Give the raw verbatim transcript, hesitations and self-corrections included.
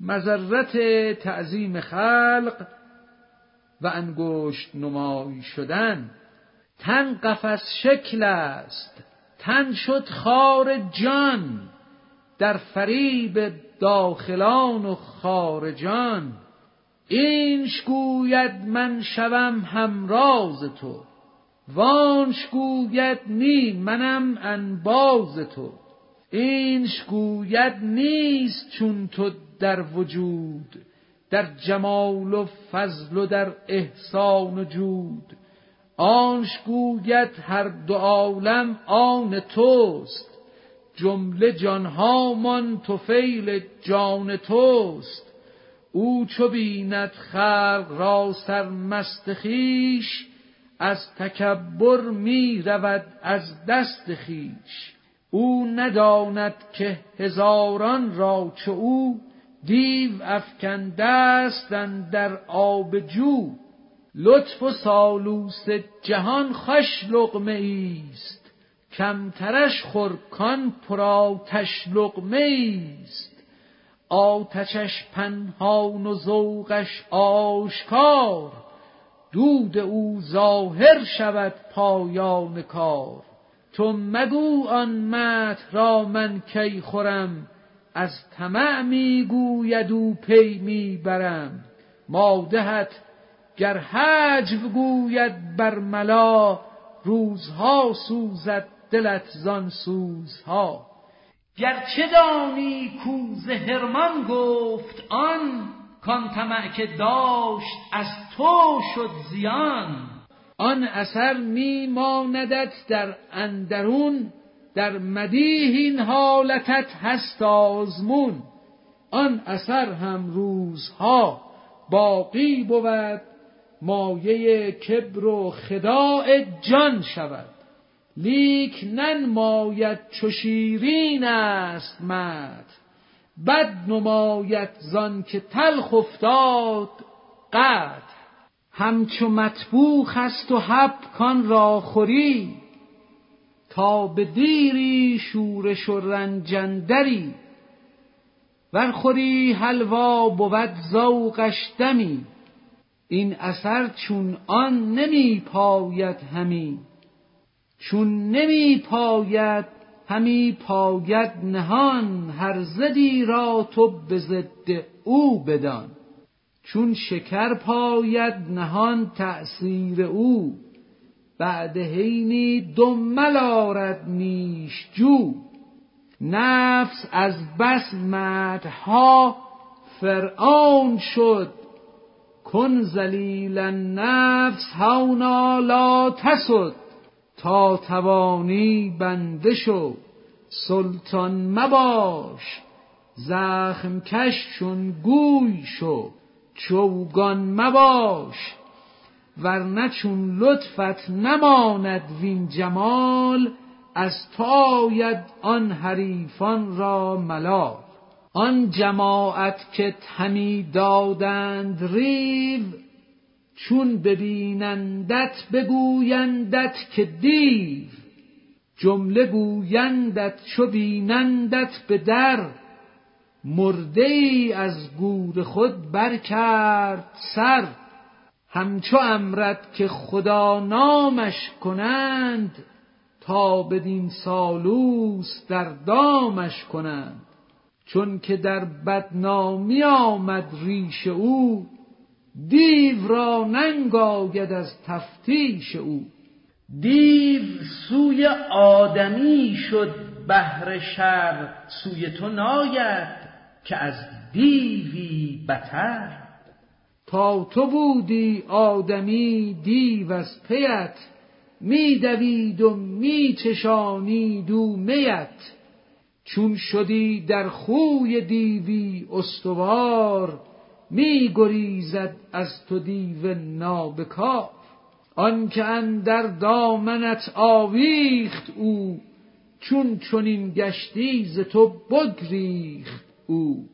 مضرت تعظیم خلق و انگشت نمای شدن. تن قفس شکل است، تن شد خار جان، در فریب داخلان و خارجان. اینش گوید من شوم همراز تو، وانش گوید نی منم انباز تو. اینش گوید نیست چون تو در وجود، در جمال و فضل و در احسان و جود. آنش گوید هر دو عالم آن توست، جمله جانهامان طفیل جان توست. او چو بیند خلق را سرمست خویش، از تکبر می رود از دست خویش. او نداند که هزاران را چو او، دیو افکنده است اندر آب جو. لطف و سالوس جهان خوش لقمه ایست، کمترش خور کان پرآتش لقمه ایست. آتشش پنهان و ذوقش آشکار، دود او ظاهر شود پایان کار. تو مگو آن مدح را من کی خورم، از طمع می گوید او پی می برم. مادحت گر هجو گوید برملا، روزها سوزد دلت زان سوزها. گرچه دانی کو ز حرمان گفت آن، کان طمع که داشت از تو شد زیان. آن اثر می ماندت در اندرون، در مدیح این حالتت هست آزمون. آن اثر هم روزها باقی بود، مایه کبر و خداع جان شود. لیک ننماید چو شیرین است مدح، بد نماید زان که تلخ افتاد قدح. همچو مطبوخ است و حب کان را خوری، تا به دیری شورش و رنج اندری. ور خوری حلوا بود ذوقش دمی، این اثر چون آن نمی پاید همی. چون نمی پاید همی پاید نهان، هر ضدی را تو به ضد او بدان. چون شکر پاید نهان تأثیر او، بعد حینی دمل آرد نیش جو. نفس از بس مدحها فرعون شد، کن ذلیل النفس هونا لا تسد. تا توانی بنده شو سلطان مباش، زخم کش چون گوی شو چوگان مباش. ورنه چون لطفت نماند وین جمال، از تو آید آن حریفان را ملال. آن جماعت که همی دادند ریو، چون ببینندت بگویندت که دیو. جمله گویندت چو بینندت به در، مرده ای از گور خود برکرد سر. همچو امرت که خدا نامش کنند، تا بدین سالوس در دامش کنند. چون که در بدنامی آمد ریش او، دیو را ننگ آید از تفتیش او. دیو سوی آدمی شد بهر شر، سوی تو ناید که از دیوی بتر. تا تو بودی آدمی دیو از پیت، می دوید و می چشانید او میت. چون شدی در خوی دیوی استوار، می گریزد از تو دیو نابکار. آن که اندر دامنت آویخت او، چون چنین گشتی ز تو بگریخت او.